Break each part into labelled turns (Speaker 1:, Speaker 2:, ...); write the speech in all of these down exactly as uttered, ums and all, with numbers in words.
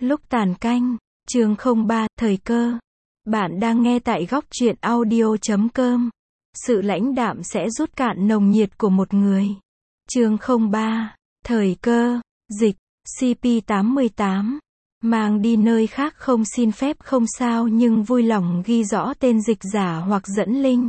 Speaker 1: Lúc tàn canh, chương không ba, thời cơ. Bạn đang nghe tại góc truyện audio chấm com. Sự lãnh đạm sẽ rút cạn nồng nhiệt của một người. Chương không ba, thời cơ, dịch, xê pê tám mươi tám. Mang đi nơi khác không xin phép không sao nhưng vui lòng ghi rõ tên dịch giả hoặc dẫn link.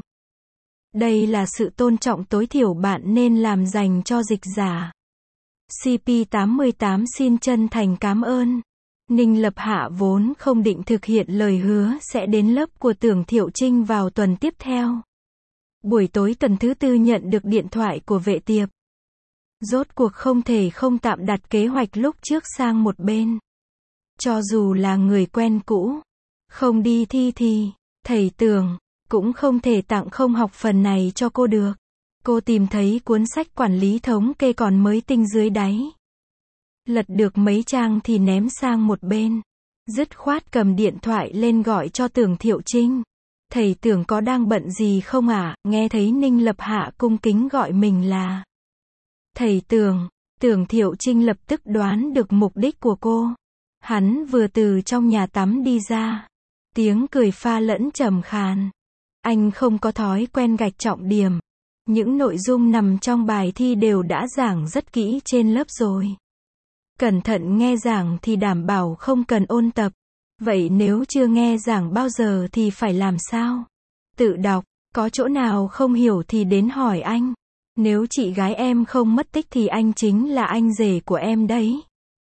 Speaker 1: Đây là sự tôn trọng tối thiểu bạn nên làm dành cho dịch giả. xê pê tám mươi tám xin chân thành cảm ơn. Ninh Lập Hạ vốn không định thực hiện lời hứa sẽ đến lớp của Tưởng Thiệu Trinh vào tuần tiếp theo. Buổi tối tuần thứ tư nhận được điện thoại của vệ tiệp. Rốt cuộc không thể không tạm đặt kế hoạch lúc trước sang một bên. Cho dù là người quen cũ, không đi thi thì, thầy Tưởng, cũng không thể tặng không học phần này cho cô được. Cô tìm thấy cuốn sách quản lý thống kê còn mới tinh dưới đáy. Lật được mấy trang thì ném sang một bên. Dứt khoát cầm điện thoại lên gọi cho Tưởng Thiệu Trinh. Thầy Tưởng có đang bận gì không ạ? À? Nghe thấy Ninh Lập Hạ cung kính gọi mình là thầy Tưởng. Tưởng Thiệu Trinh lập tức đoán được mục đích của cô. Hắn vừa từ trong nhà tắm đi ra. Tiếng cười pha lẫn trầm khàn. Anh không có thói quen gạch trọng điểm. Những nội dung nằm trong bài thi đều đã giảng rất kỹ trên lớp rồi. Cẩn thận nghe giảng thì đảm bảo không cần ôn tập. Vậy nếu chưa nghe giảng bao giờ thì phải làm sao? Tự đọc, có chỗ nào không hiểu thì đến hỏi anh. Nếu chị gái em không mất tích thì anh chính là anh rể của em đấy.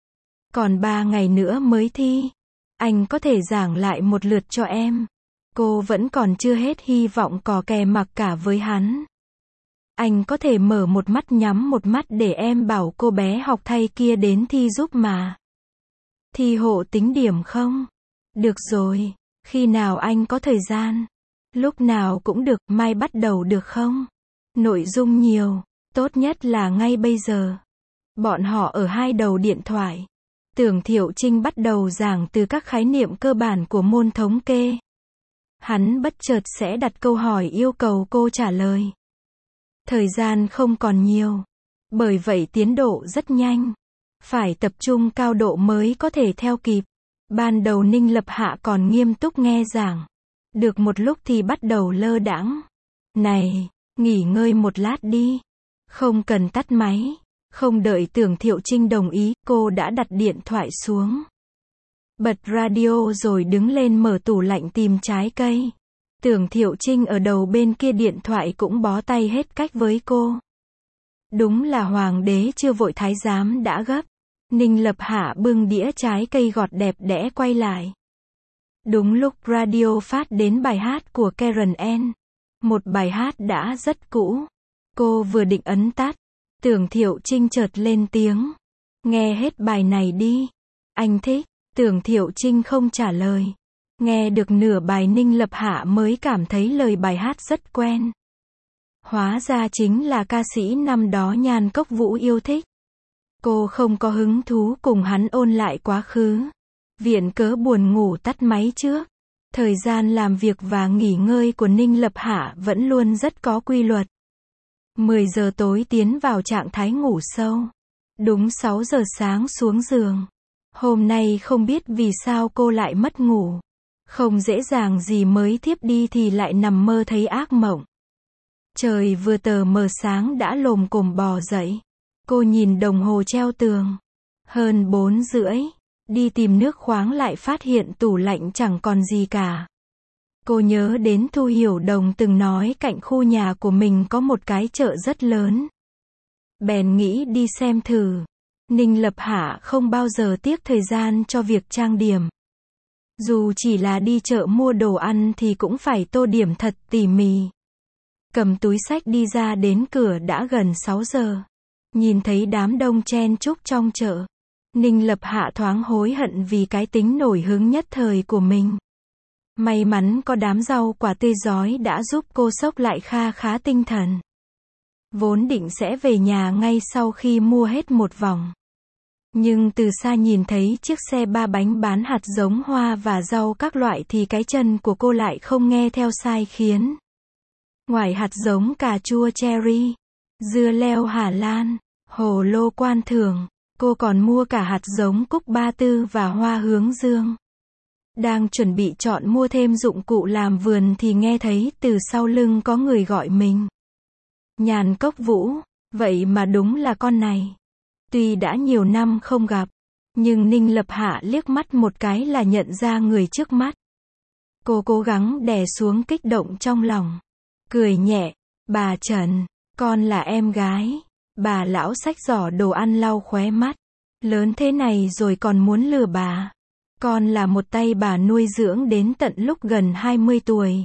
Speaker 1: Còn ba ngày nữa mới thi. Anh có thể giảng lại một lượt cho em. Cô vẫn còn chưa hết hy vọng cò kè mặc cả với hắn. Anh có thể mở một mắt nhắm một mắt để em bảo cô bé học thay kia đến thi giúp mà. Thi hộ tính điểm không? Được rồi, khi nào anh có thời gian? Lúc nào cũng được, mai bắt đầu được không? Nội dung nhiều, tốt nhất là ngay bây giờ. Bọn họ ở hai đầu điện thoại. Tưởng Thiệu Trinh bắt đầu giảng từ các khái niệm cơ bản của môn thống kê. Hắn bất chợt sẽ đặt câu hỏi yêu cầu cô trả lời. Thời gian không còn nhiều. Bởi vậy tiến độ rất nhanh. Phải tập trung cao độ mới có thể theo kịp. Ban đầu Ninh Lập Hạ còn nghiêm túc nghe giảng. Được một lúc thì bắt đầu lơ đãng. Này, nghỉ ngơi một lát đi. Không cần tắt máy. Không đợi Tưởng Thiệu Trinh đồng ý, cô đã đặt điện thoại xuống. Bật radio rồi đứng lên mở tủ lạnh tìm trái cây. Tưởng Thiệu Trinh ở đầu bên kia điện thoại cũng bó tay hết cách với cô. Đúng là hoàng đế chưa vội thái giám đã gấp. Ninh Lập Hạ bưng đĩa trái cây gọt đẹp đẽ quay lại. Đúng lúc radio phát đến bài hát của Karen Ann. Một bài hát đã rất cũ. Cô vừa định ấn tắt. Tưởng Thiệu Trinh chợt lên tiếng. Nghe hết bài này đi. Anh thích. Tưởng Thiệu Trinh không trả lời. Nghe được nửa bài Ninh Lập Hạ mới cảm thấy lời bài hát rất quen. Hóa ra chính là ca sĩ năm đó Nhan Cốc Vũ yêu thích. Cô không có hứng thú cùng hắn ôn lại quá khứ. Viện cớ buồn ngủ tắt máy trước. Thời gian làm việc và nghỉ ngơi của Ninh Lập Hạ vẫn luôn rất có quy luật. mười giờ tối tiến vào trạng thái ngủ sâu. Đúng sáu giờ sáng xuống giường. Hôm nay không biết vì sao cô lại mất ngủ. Không dễ dàng gì mới thiếp đi thì lại nằm mơ thấy ác mộng. Trời vừa tờ mờ sáng đã lồm cồm bò dậy. Cô nhìn đồng hồ treo tường. Hơn bốn rưỡi. Đi tìm nước khoáng lại phát hiện tủ lạnh chẳng còn gì cả. Cô nhớ đến Thu Hiểu Đồng từng nói cạnh khu nhà của mình có một cái chợ rất lớn. Bèn nghĩ đi xem thử. Ninh Lập Hạ không bao giờ tiếc thời gian cho việc trang điểm. Dù chỉ là đi chợ mua đồ ăn thì cũng phải tô điểm thật tỉ mỉ. Cầm túi xách đi ra đến cửa đã gần sáu giờ. Nhìn thấy đám đông chen chúc trong chợ. Ninh Lập Hạ thoáng hối hận vì cái tính nổi hứng nhất thời của mình. May mắn có đám rau quả tươi rói đã giúp cô xốc lại kha khá tinh thần. Vốn định sẽ về nhà ngay sau khi mua hết một vòng. Nhưng từ xa nhìn thấy chiếc xe ba bánh bán hạt giống hoa và rau các loại thì cái chân của cô lại không nghe theo sai khiến. Ngoài hạt giống cà chua cherry, dưa leo Hà Lan, hồ lô Quan Thường, Cô còn mua cả hạt giống cúc ba tư và hoa hướng dương. Đang chuẩn bị chọn mua thêm dụng cụ làm vườn thì nghe thấy từ sau lưng có người gọi mình. Nhàn Cốc Vũ, vậy mà đúng là con này. Tuy đã nhiều năm không gặp, nhưng Ninh Lập Hạ liếc mắt một cái là nhận ra người trước mắt. Cô cố gắng đè xuống kích động trong lòng. Cười nhẹ, bà Trần, con là em gái. Bà lão xách giỏ đồ ăn lau khóe mắt. Lớn thế này rồi còn muốn lừa bà. Con là một tay bà nuôi dưỡng đến tận lúc gần hai mươi tuổi.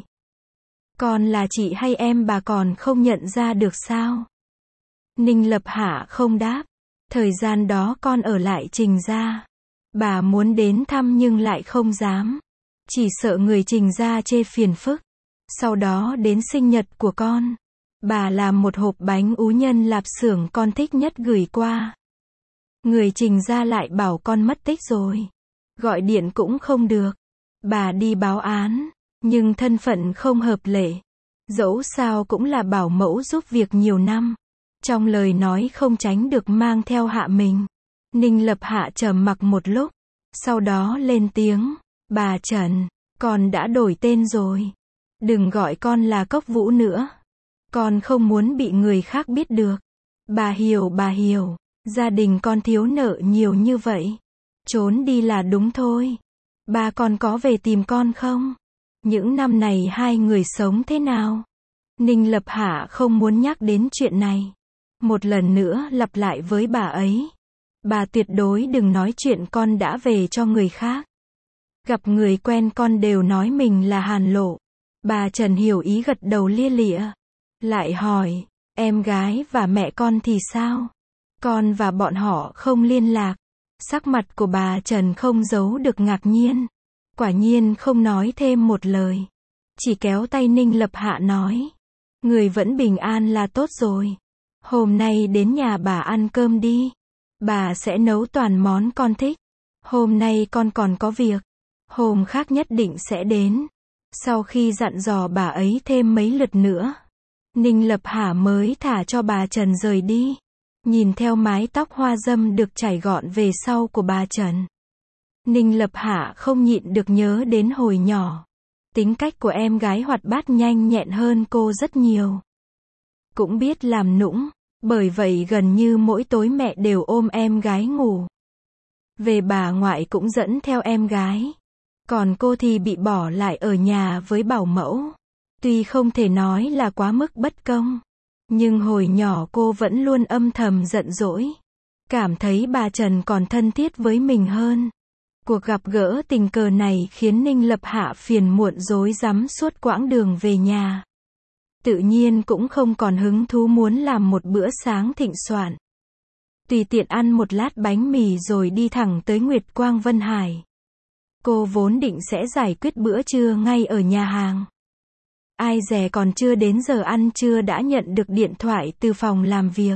Speaker 1: Con là chị hay em bà còn không nhận ra được sao? Ninh Lập Hạ không đáp. Thời gian đó con ở lại Trình gia. Bà muốn đến thăm nhưng lại không dám. Chỉ sợ người Trình gia chê phiền phức. Sau đó đến sinh nhật của con, bà làm một hộp bánh ú nhân lạp xưởng con thích nhất gửi qua. Người Trình gia lại bảo con mất tích rồi. Gọi điện cũng không được. Bà đi báo án, nhưng thân phận không hợp lệ. Dẫu sao cũng là bảo mẫu giúp việc nhiều năm. Trong lời nói không tránh được mang theo hạ mình. Ninh Lập Hạ trầm mặc một lúc. Sau đó lên tiếng. Bà Trần, con đã đổi tên rồi. Đừng gọi con là Cốc Vũ nữa. Con không muốn bị người khác biết được. Bà hiểu bà hiểu. Gia đình con thiếu nợ nhiều như vậy. Trốn đi là đúng thôi. Bà còn có về tìm con không? Những năm này hai người sống thế nào? Ninh Lập Hạ không muốn nhắc đến chuyện này. Một lần nữa lặp lại với bà ấy. Bà tuyệt đối đừng nói chuyện con đã về cho người khác. Gặp người quen con đều nói mình là Hàn Lộ. Bà Trần hiểu ý gật đầu lia lịa. Lại hỏi, em gái và mẹ con thì sao? Con và bọn họ không liên lạc. Sắc mặt của bà Trần không giấu được ngạc nhiên. Quả nhiên không nói thêm một lời. Chỉ kéo tay Ninh Lập Hạ nói. Người vẫn bình an là tốt rồi. Hôm nay đến nhà bà ăn cơm đi. Bà sẽ nấu toàn món con thích. Hôm nay con còn có việc. Hôm khác nhất định sẽ đến. Sau khi dặn dò bà ấy thêm mấy lượt nữa, Ninh Lập Hạ mới thả cho bà Trần rời đi. Nhìn theo mái tóc hoa dâm được chải gọn về sau của bà Trần, Ninh Lập Hạ không nhịn được nhớ đến hồi nhỏ. Tính cách của em gái hoạt bát nhanh nhẹn hơn cô rất nhiều. Cũng biết làm nũng, bởi vậy gần như mỗi tối mẹ đều ôm em gái ngủ. Về bà ngoại cũng dẫn theo em gái. Còn cô thì bị bỏ lại ở nhà với bảo mẫu. Tuy không thể nói là quá mức bất công, nhưng hồi nhỏ cô vẫn luôn âm thầm giận dỗi. Cảm thấy bà Trần còn thân thiết với mình hơn. Cuộc gặp gỡ tình cờ này khiến Ninh Lập Hạ phiền muộn rối rắm suốt quãng đường về nhà. Tự nhiên cũng không còn hứng thú muốn làm một bữa sáng thịnh soạn. Tùy tiện ăn một lát bánh mì rồi đi thẳng tới Nguyệt Quang Vân Hải. Cô vốn định sẽ giải quyết bữa trưa ngay ở nhà hàng. Ai dè còn chưa đến giờ ăn trưa đã nhận được điện thoại từ phòng làm việc.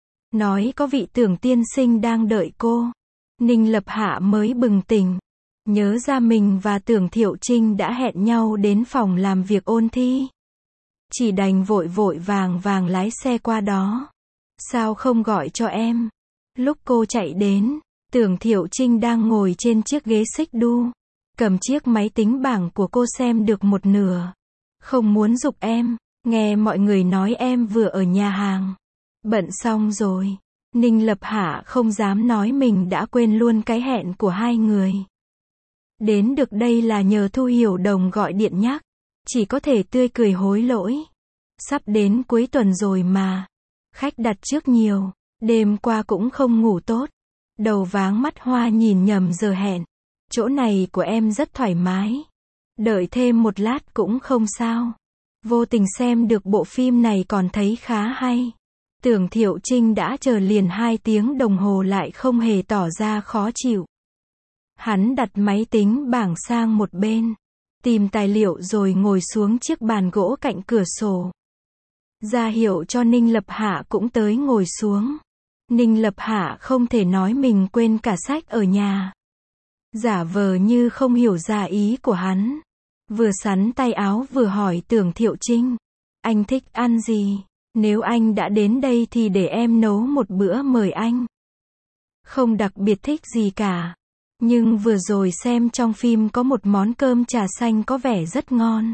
Speaker 1: Nói có vị Tưởng tiên sinh đang đợi cô. Ninh Lập Hạ mới bừng tỉnh. Nhớ ra mình và Tưởng Thiệu Trinh đã hẹn nhau đến phòng làm việc ôn thi. Chỉ đành vội vội vàng vàng lái xe qua đó. Sao không gọi cho em? Lúc cô chạy đến, Tưởng Thiệu Trinh đang ngồi trên chiếc ghế xích đu. Cầm chiếc máy tính bảng của cô xem được một nửa. Không muốn giục em, nghe mọi người nói em vừa ở nhà hàng. Bận xong rồi. Ninh Lập Hạ không dám nói mình đã quên luôn cái hẹn của hai người. Đến được đây là nhờ Thu Hiểu Đồng gọi điện nhắc. Chỉ có thể tươi cười hối lỗi. Sắp đến cuối tuần rồi mà. Khách đặt trước nhiều. Đêm qua cũng không ngủ tốt. Đầu váng mắt hoa nhìn nhầm giờ hẹn. Chỗ này của em rất thoải mái. Đợi thêm một lát cũng không sao. Vô tình xem được bộ phim này còn thấy khá hay. Tưởng Thiệu Trinh đã chờ liền hai tiếng đồng hồ lại không hề tỏ ra khó chịu. Hắn đặt máy tính bảng sang một bên. Tìm tài liệu rồi ngồi xuống chiếc bàn gỗ cạnh cửa sổ. Ra hiệu cho Ninh Lập Hạ cũng tới ngồi xuống. Ninh Lập Hạ không thể nói mình quên cả sách ở nhà. Giả vờ như không hiểu ra ý của hắn. Vừa sắn tay áo vừa hỏi Tưởng Thiệu Trinh. Anh thích ăn gì? Nếu anh đã đến đây thì để em nấu một bữa mời anh. Không đặc biệt thích gì cả. Nhưng vừa rồi xem trong phim có một món cơm trà xanh có vẻ rất ngon.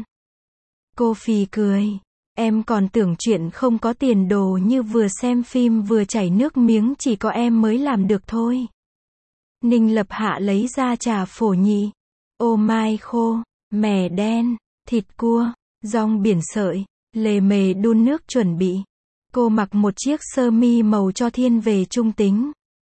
Speaker 1: Cô phì cười. Em còn tưởng chuyện không có tiền đồ như vừa xem phim vừa chảy nước miếng chỉ có em mới làm được thôi. Ninh Lập Hạ lấy ra trà phổ nhị, ô mai khô, mè đen, thịt cua, rong biển sợi, lề mề đun nước chuẩn bị. Cô mặc một chiếc sơ mi màu cho thiên về trung tính.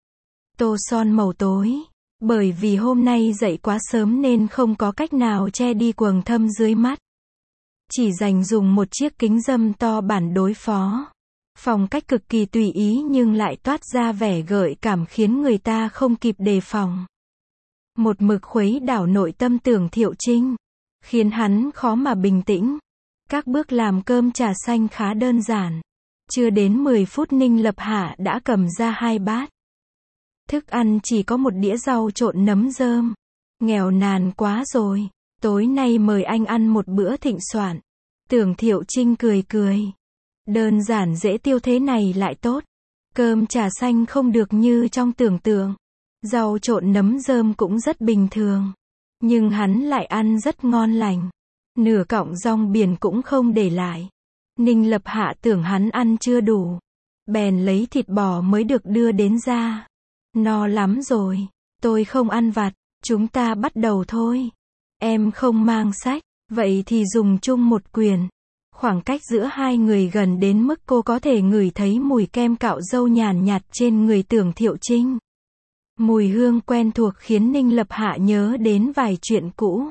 Speaker 1: Tô son màu tối. Bởi vì hôm nay dậy quá sớm nên không có cách nào che đi quầng thâm dưới mắt. Chỉ dành dùng một chiếc kính râm to bản đối phó. Phong cách cực kỳ tùy ý nhưng lại toát ra vẻ gợi cảm khiến người ta không kịp đề phòng. Một mực khuấy đảo nội tâm Tưởng Thiệu Trinh. Khiến hắn khó mà bình tĩnh. Các bước làm cơm trà xanh khá đơn giản. Chưa đến mười phút Ninh Lập Hạ đã cầm ra hai bát. Thức ăn chỉ có một đĩa rau trộn nấm rơm. Nghèo nàn quá rồi. Tối nay mời anh ăn một bữa thịnh soạn. Tưởng Thiệu Trinh cười cười. Đơn giản dễ tiêu thế này lại tốt. Cơm trà xanh không được như trong tưởng tượng. Rau trộn nấm rơm cũng rất bình thường. Nhưng hắn lại ăn rất ngon lành. Nửa cọng rong biển cũng không để lại. Ninh Lập Hạ tưởng hắn ăn chưa đủ. Bèn lấy thịt bò mới được đưa đến ra. No lắm rồi. Tôi không ăn vặt. Chúng ta bắt đầu thôi. Em không mang sách. Vậy thì dùng chung một quyển. Khoảng cách giữa hai người gần đến mức cô có thể ngửi thấy mùi kem cạo râu nhàn nhạt trên người Tưởng Thiệu Trinh. Mùi hương quen thuộc khiến Ninh Lập Hạ nhớ đến vài chuyện cũ.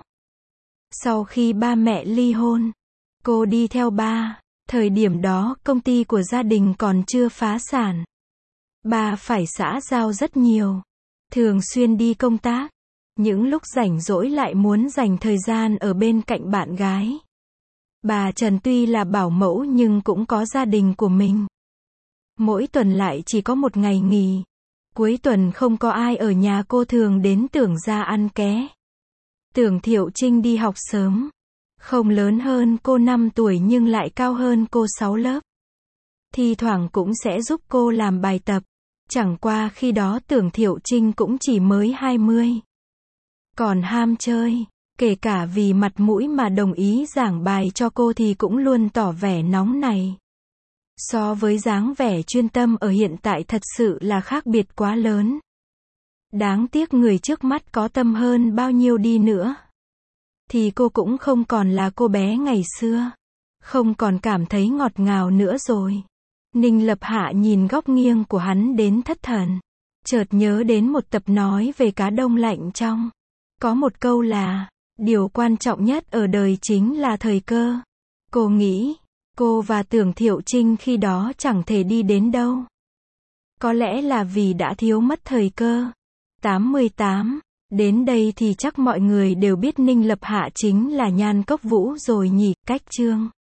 Speaker 1: Sau khi ba mẹ ly hôn, cô đi theo ba. Thời điểm đó công ty của gia đình còn chưa phá sản. Ba phải xã giao rất nhiều. Thường xuyên đi công tác. Những lúc rảnh rỗi lại muốn dành thời gian ở bên cạnh bạn gái. Bà Trần tuy là bảo mẫu nhưng cũng có gia đình của mình. Mỗi tuần lại chỉ có một ngày nghỉ. Cuối tuần không có ai ở nhà cô thường đến Tưởng gia ăn ké. Tưởng Thiệu Trinh đi học sớm. Không lớn hơn cô năm tuổi nhưng lại cao hơn cô sáu lớp. Thi thoảng cũng sẽ giúp cô làm bài tập. Chẳng qua khi đó Tưởng Thiệu Trinh cũng chỉ mới hai mươi. Còn ham chơi. Kể cả vì mặt mũi mà đồng ý giảng bài cho cô thì cũng luôn tỏ vẻ nóng này. So với dáng vẻ chuyên tâm ở hiện tại thật sự là khác biệt quá lớn. Đáng tiếc người trước mắt có tâm hơn bao nhiêu đi nữa. Thì cô cũng không còn là cô bé ngày xưa. Không còn cảm thấy ngọt ngào nữa rồi. Ninh Lập Hạ nhìn góc nghiêng của hắn đến thất thần. Chợt nhớ đến một tập nói về cá đông lạnh trong. Có một câu là, điều quan trọng nhất ở đời chính là thời cơ. Cô nghĩ, cô và Tưởng Thiệu Trinh khi đó chẳng thể đi đến đâu. Có lẽ là vì đã thiếu mất thời cơ. tám mươi tám. Đến đây thì chắc mọi người đều biết Ninh Lập Hạ chính là Nhan Cốc Vũ rồi nhỉ. Cách chương